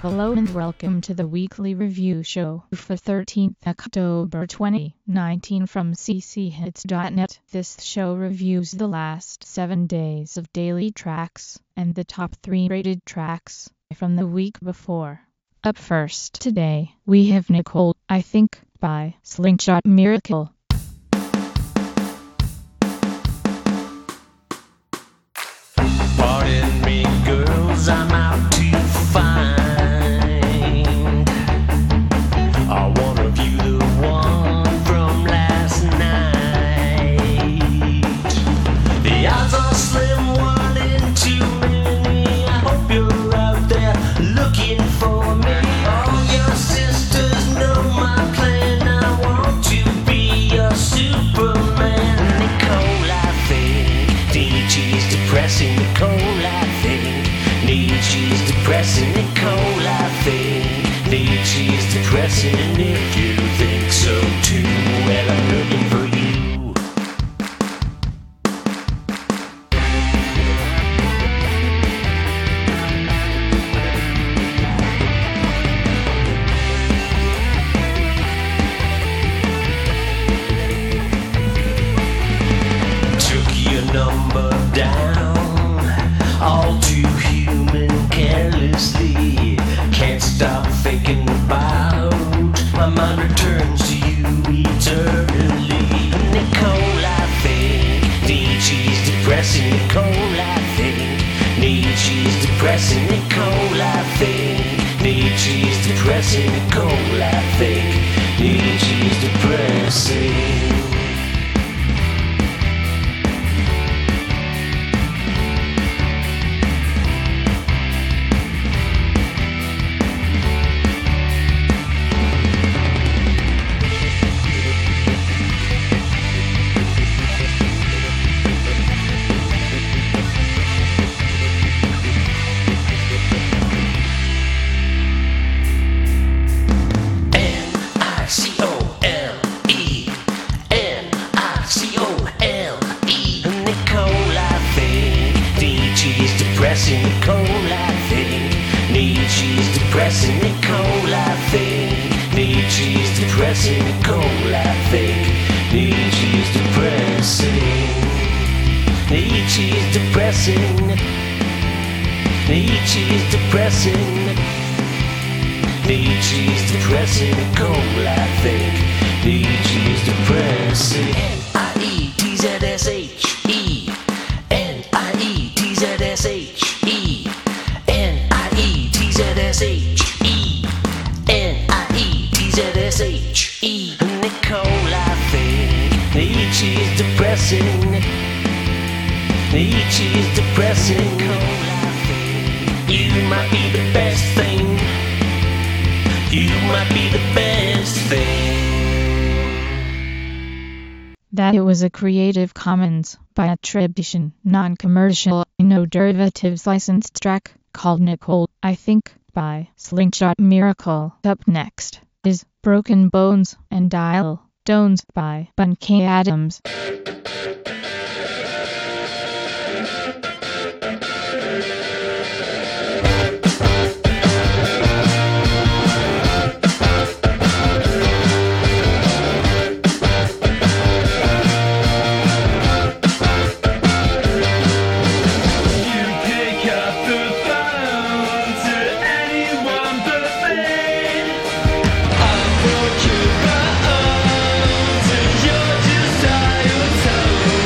Hello and welcome to the weekly review show for 13th October 2019 from cchits.net. This show reviews the last 7 days of daily tracks and the top 3 rated tracks from the week before. Up first today, we have Nicole, I Think, by Slingshot Miracle. Pardon me, girls, I'm out to find one of you, the one from last night. The odds are slim, 1 in 2 many. I hope you're out there looking for me. All your sisters know my plan. I want to be your Superman. Nicole, I think DG's depressing. Nicole, I think Nietzsche's depressing. Nicole, I think Nietzsche's depressing. And if you think so too, well, I'm looking for you. Took your number down, all too human, carelessly. Can't stop thinking about. My mind returns to you eternally. Nicole, I think Nietzsche's depressing. Nicole, I think Nietzsche's depressing. Nicole, I think Nietzsche's depressing. Nicole, I think Nietzsche's depressing. Nicole, I think Nietzsche's depressing. Nicole, I think Nietzsche's depressing. Nicole, I think Nietzsche's depressing. Nietzsche's depressing. Nietzsche's depressing. Nietzsche's depressing. Nicole, I think Nietzsche's depressing. Nietzsche. Nietzsche. Nicole, I think Nietzsche's depressing. Nietzsche's depressing. Nicole, I think you might be the best thing. You might be the best thing. That it was a Creative Commons by attribution, non-commercial, no derivatives licensed track called Nicole, I Think, by Slingshot Miracle. Up next is Broken Bones and Dial Tones by Bunky Adams. Your desire.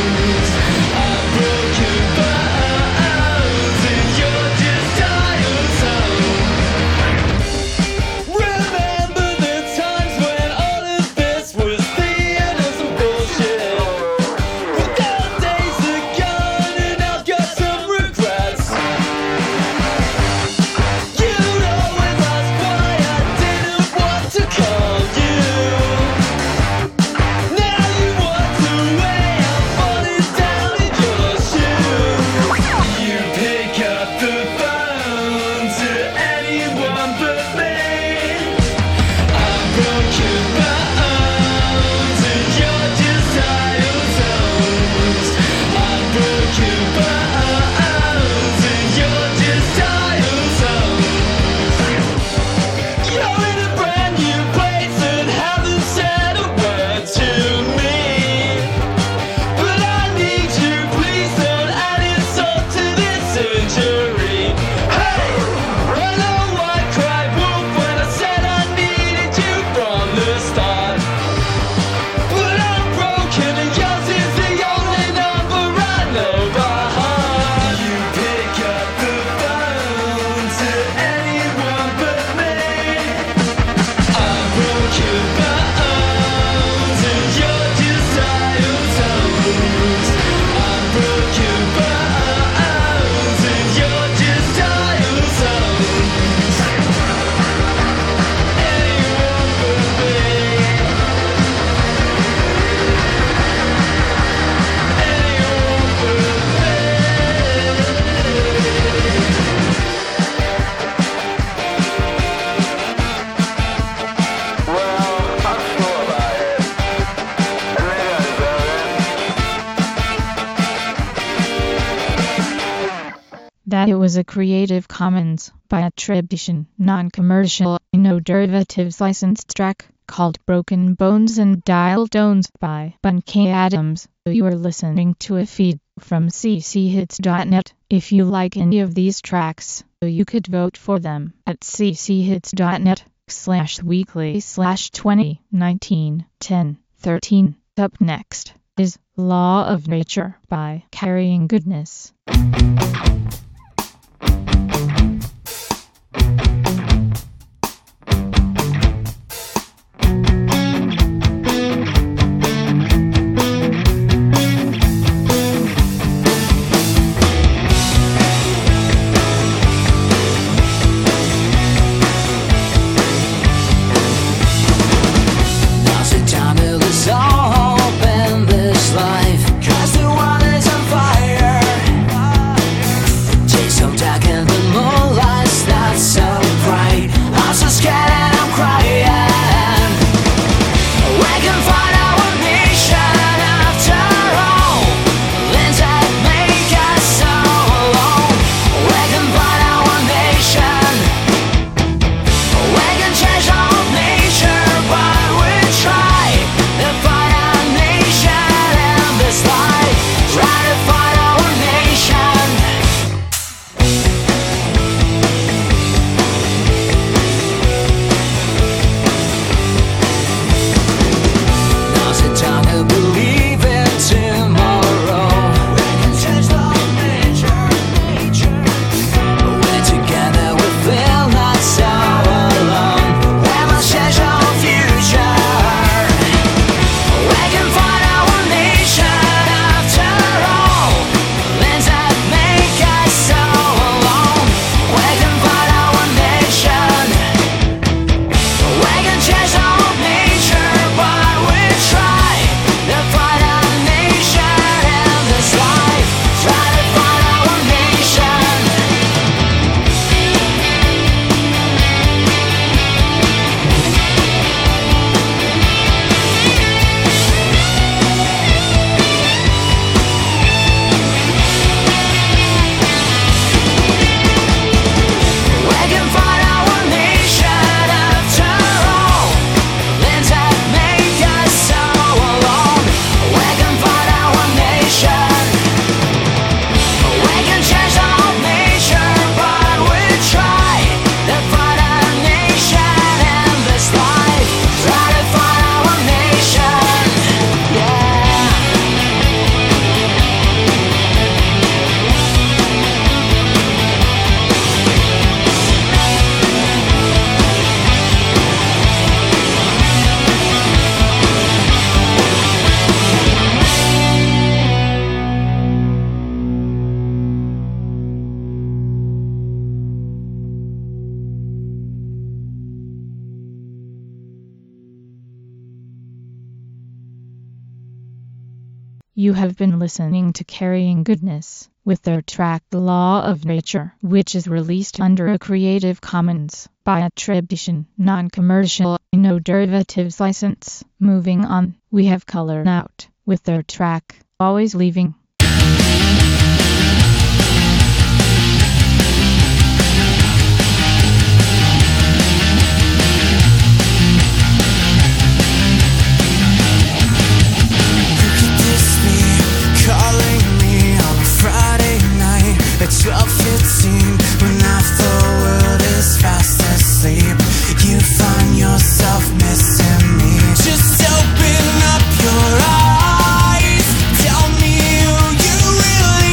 that it was a Creative Commons by attribution, non-commercial, no derivatives licensed track called Broken Bones and Dial Tones by Bunkey Adams. You are listening to a feed from cchits.net. If you like any of these tracks, you could vote for them at cchits.net/weekly/2019-10-13. Up next is Law of Nature by Carrying Goodness. You have been listening to Carrying Goodness with their track The Law of Nature, which is released under a Creative Commons by attribution, non-commercial, no derivatives license. Moving on, we have Color Out with their track Always Leaving. It's 12:15 when half the world is fast asleep. You find yourself missing me. Just open up your eyes. Tell me who you really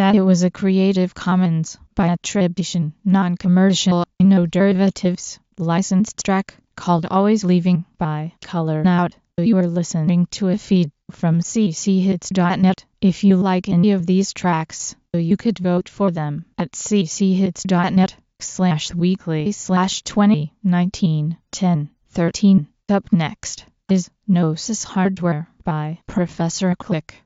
that it was a Creative Commons by attribution, non-commercial, no derivatives, licensed track called Always Leaving by Color Out. You are listening to a feed from cchits.net. If you like any of these tracks, you could vote for them at cchits.net/weekly/2019-10-13. Up next is Gnosis Hardware by Professor Click.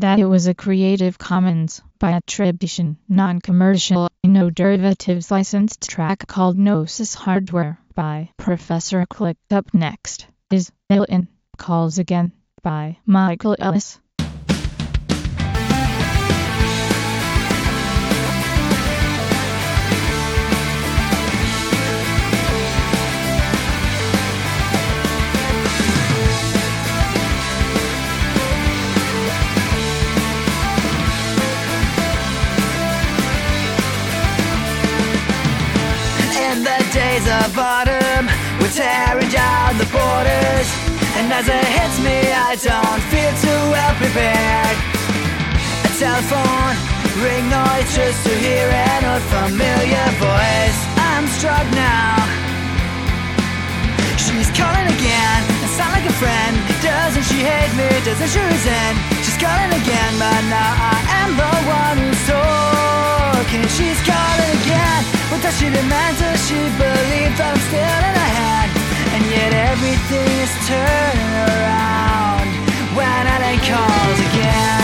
that it was a Creative Commons by attribution, non-commercial, no derivatives licensed track called Gnosis Hardware by Professor Click. Up next is Ellen Calls Again by Michael Ellis. Days of autumn, we're tearing down the borders, and as it hits me, I don't feel too well prepared. A telephone ring noise just to hear an unfamiliar voice. I'm struck now. She's calling again, and sound like a friend. Doesn't she hate me? Doesn't she resent? She's calling again, but now I am the one who's talking. She's calling again. What does she demand? Does she believe that I'm still in her hand? And yet everything is turning around when Ellen calls again.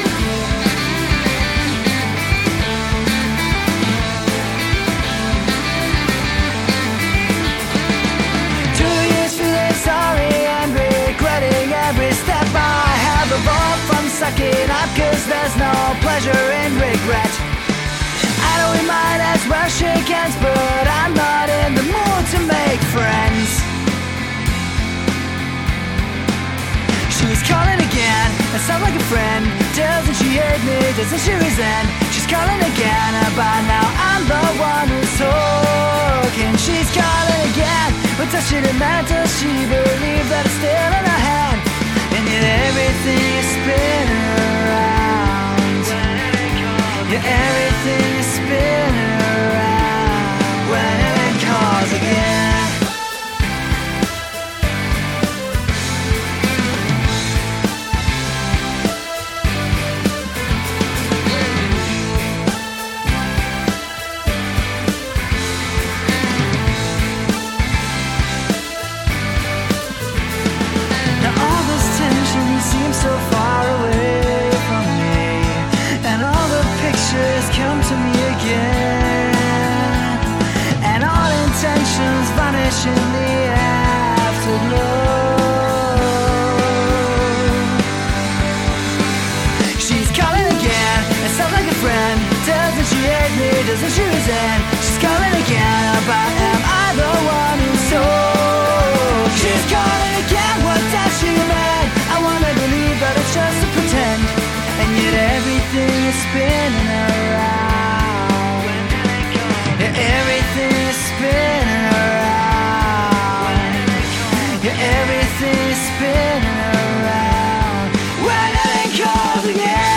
2 years feeling sorry and regretting every step I have evolved from sucking up, 'cause there's no pleasure in regret. I know we might as well shake hands, but I'm not in the mood to make friends. She's calling again, and sound like a friend. Doesn't she hate me? Doesn't she resent? She's calling again, but now I'm the one who's talking. She's calling again, but does she demand? Does she believe that it's still in her hand? And yet everything is spinning around. Yeah, everything is spinning around when Ellen calls again. Now all this tension seems so far away from me, and all the pictures come to me again, and all intentions vanish in the afterglow. She's calling again, and sounds like a friend. Doesn't she hate me? Doesn't she resent? She's calling again, but am I the one who's sold? She's calling again, what does she mean? I wanna believe that it's just a pretend, and yet everything is spinning around. Yeah, everything is spinning around. Yeah, everything is spinning around when Ellen calls again.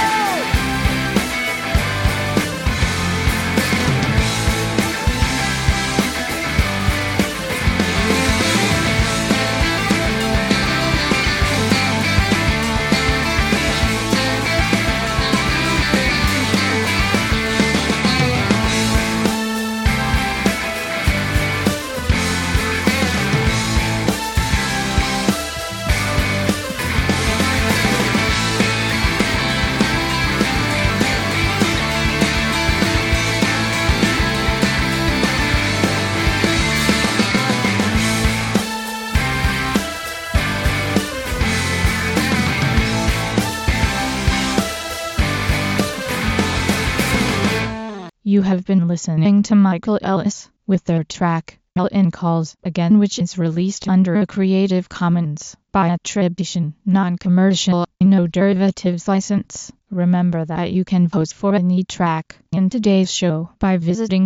You have been listening to Michael Ellis with their track Ellen Calls Again, which is released under a Creative Commons by attribution, non-commercial, no derivatives license. Remember that you can vote for any track in today's show by visiting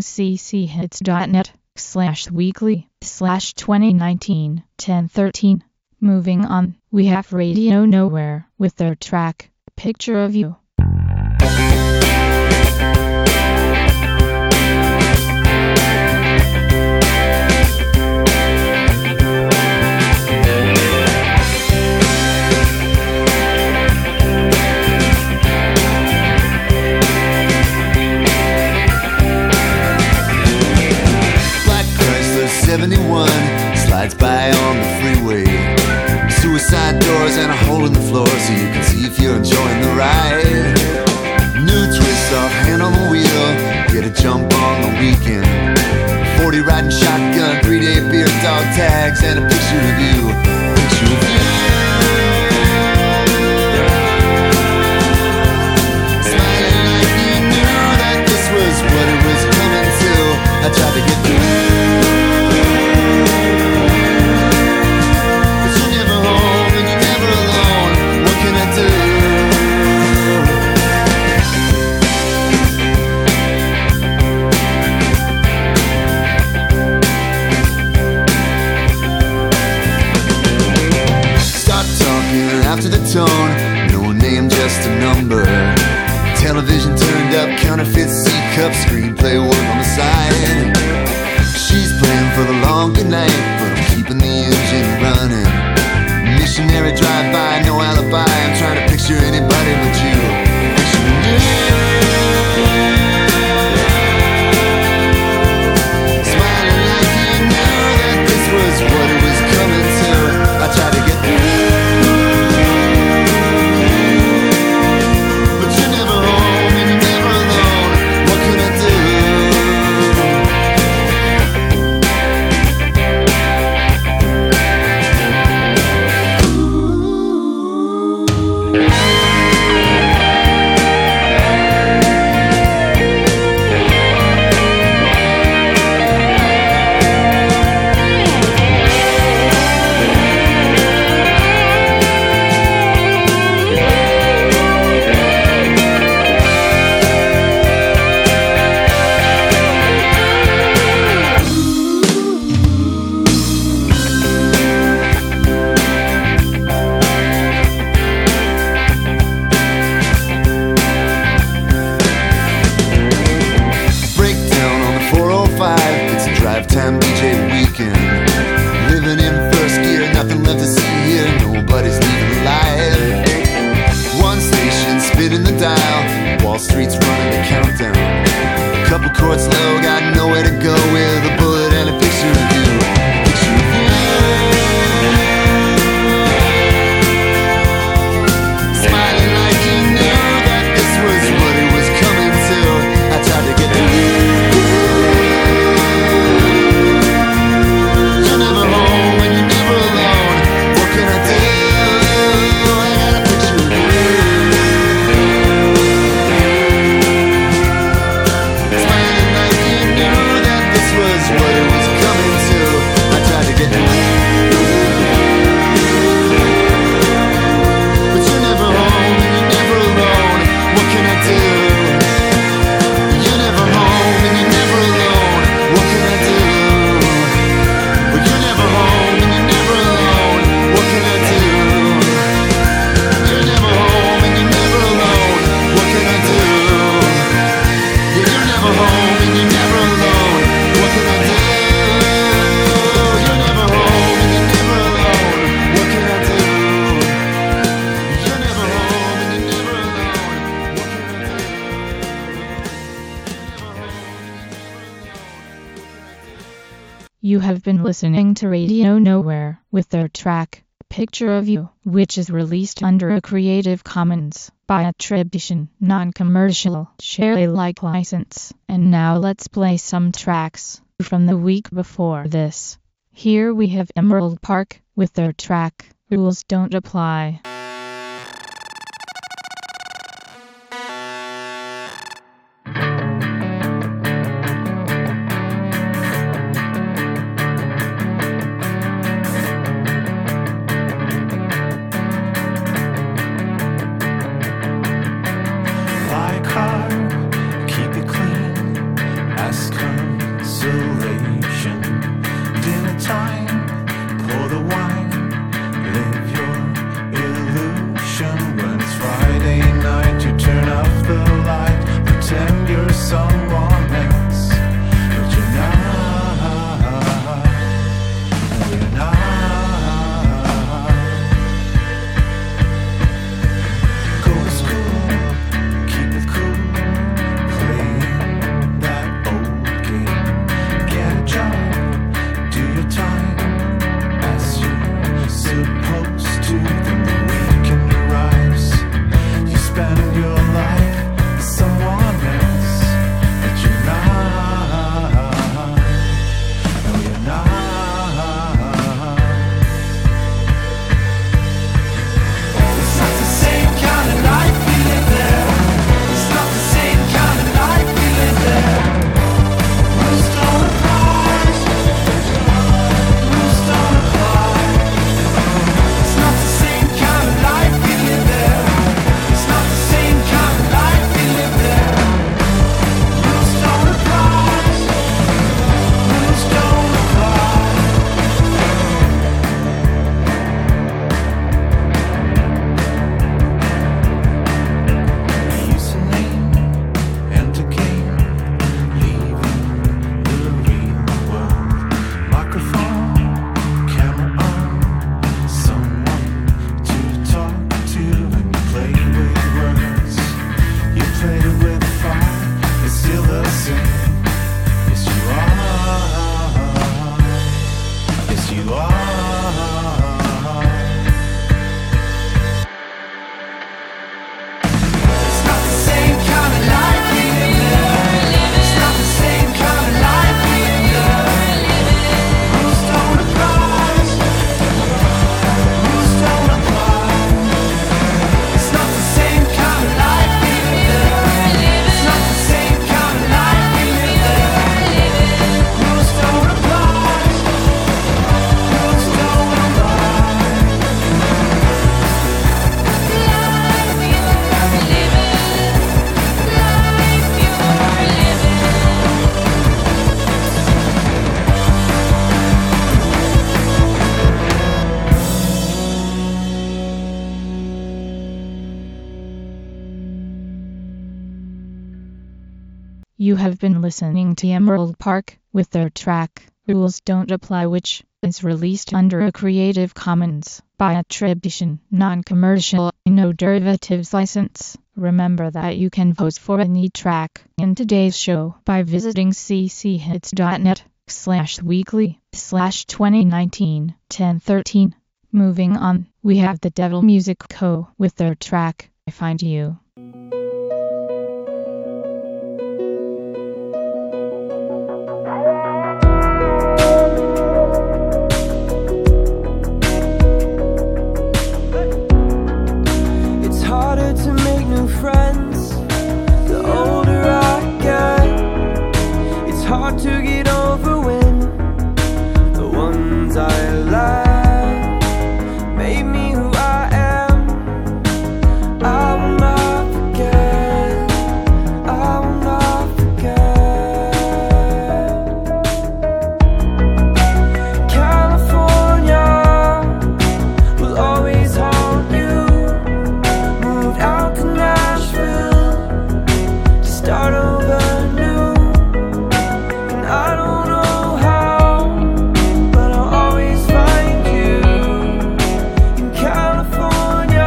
cchits.net/weekly/2019-1013. Moving on, we have Radio Nowhere with their track Picture of You. Black Chrysler 71 slides by on the freeway. Suicide doors and a hole in the floor so you can see if you're enjoying the ride. bags and a picture of you. Picture of you. Smiling like you knew that this was what it was coming to. I tried to get through, but you're never home and you're never alone. What can I do? After the tone, no name, just a number. Television turned up, counterfeit C-cup, screenplay work on the side. She's playing for the long good night, but I'm keeping the engine running. Missionary drive-by, no alibi, I'm trying to picture anybody but you. Picturing you. Smiling like you knew that this was what it was coming to. I tried to get through. Time DJ weekend. Living in first gear, nothing left to see here. Nobody's leaving alive. One station spinning the dial, Wall Street's running the countdown. A couple chords low, got nowhere to go with a bullet and a picture of you. Picture of you. Smiling like you knew that this was what it was coming to. I tried to get through. You have been listening to Radio Nowhere with their track, Picture of You, which is released under a Creative Commons by attribution, non-commercial, share Alike license. And now let's play some tracks from the week before this. Here we have Emerald Park with their track, Rules Don't Apply. Dinner time, pour the wine, live your You have been listening to Emerald Park with their track Rules Don't Apply, which is released under a Creative Commons by attribution, non-commercial, no derivatives license. Remember that you can vote for any track in today's show by visiting cchits.net/weekly/2019-1013. Moving on, we have the Devil Music Co. with their track I Find You. It's harder to make new friends the older I get. It's hard to get over when the ones I like made me who I am. I will not forget. I will not forget. California will always haunt you. Moved out to Nashville to start over new. And I don't know how, but I'll always find you in California.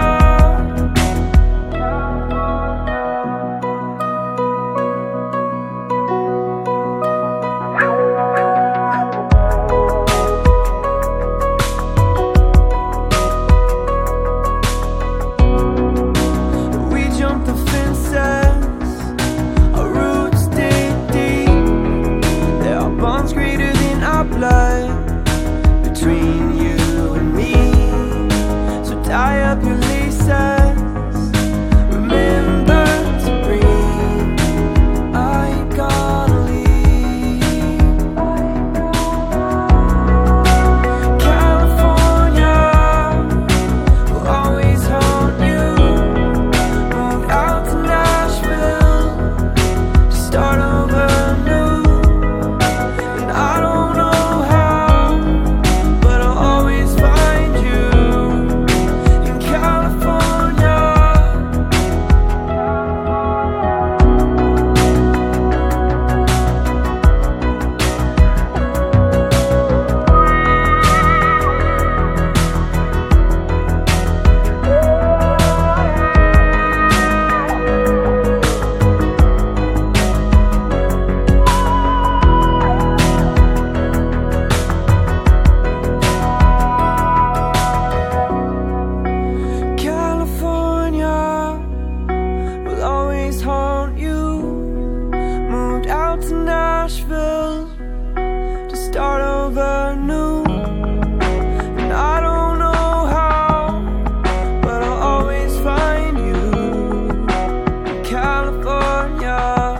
We jumped the fences, our roots dig deep. There are bonds greater than our blood between you and me. So tie up your laces, remember to breathe. I ain't gonna leave. California will always haunt you. Moved out to Nashville to start over new. And I don't know how, but I'll always find you in California. California will always haunt you. Moved out to Nashville to start over new. And I don't know how, but I'll always find you in California.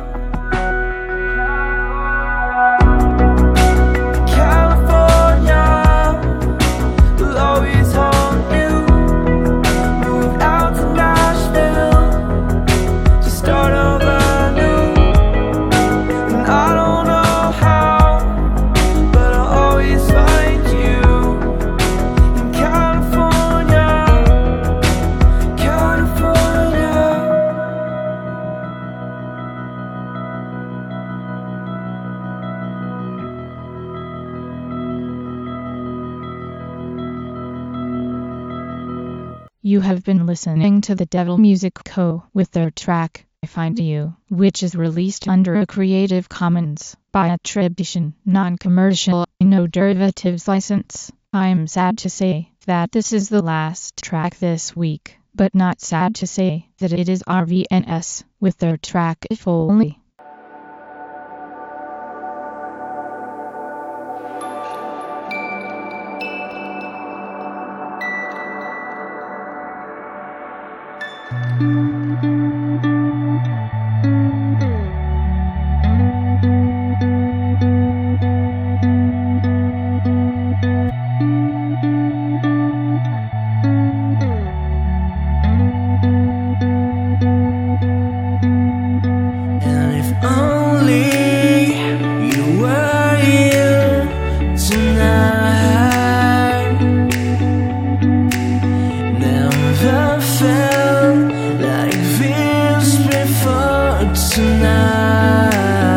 California will always haunt you. Moved out to Nashville to start over new. And I don't know how, but I'll always find you in California. California. You have been listening to the Devil Music Co. with their track I Find You, which is released under a Creative Commons by attribution, non-commercial, no derivatives license. I'm sad to say that this is the last track this week, but not sad to say that it is RVNS with their track If Only. And if only you were here tonight. Never felt like this before tonight.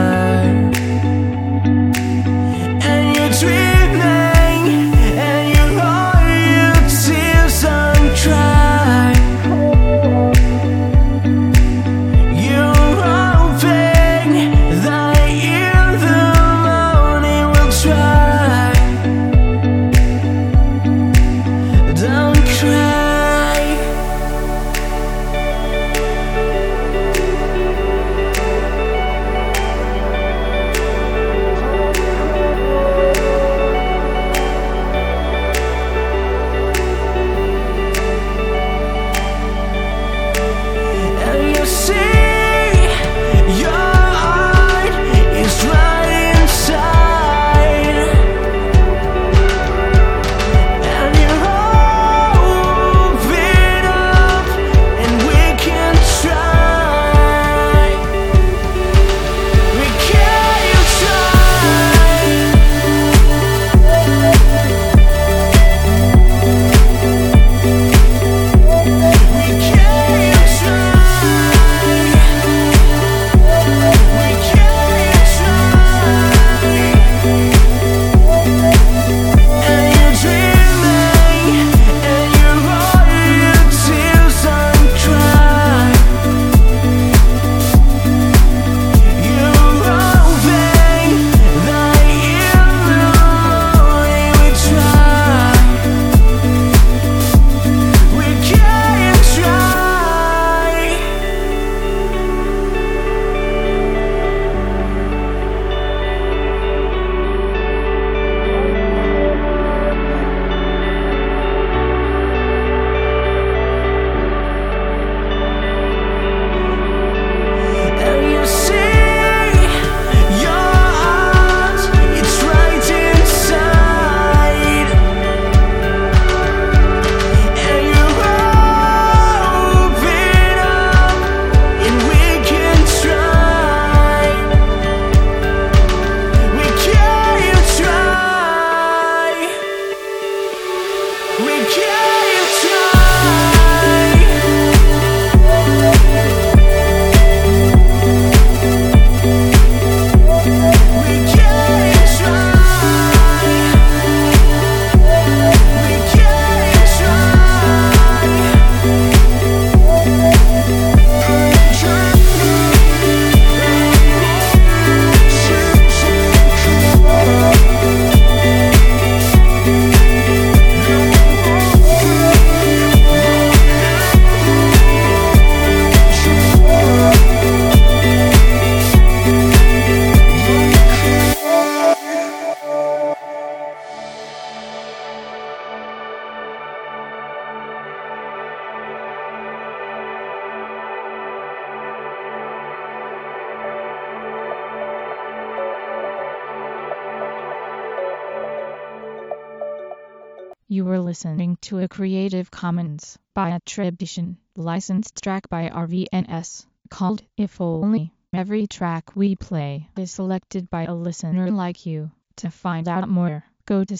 You were listening to a Creative Commons by attribution, licensed track by RVNS, called If Only. Every track we play is selected by a listener like you. To find out more, go to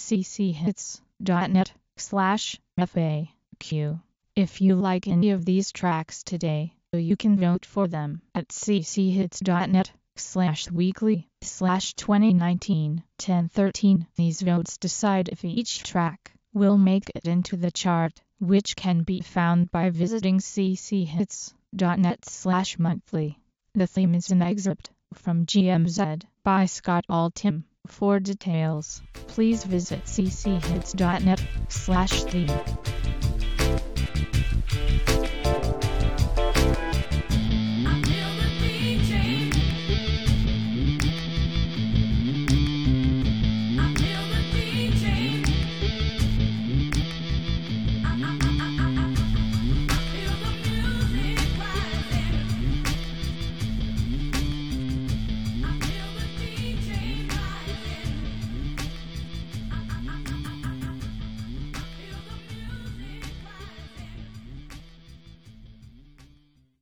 cchits.net/FAQ. If you like any of these tracks today, you can vote for them at cchits.net/weekly/2019-1013. These votes decide if each track will make it into the chart, which can be found by visiting cchits.net/monthly. The theme is an excerpt from GMZ by Scott Altham. For details, please visit cchits.net/theme.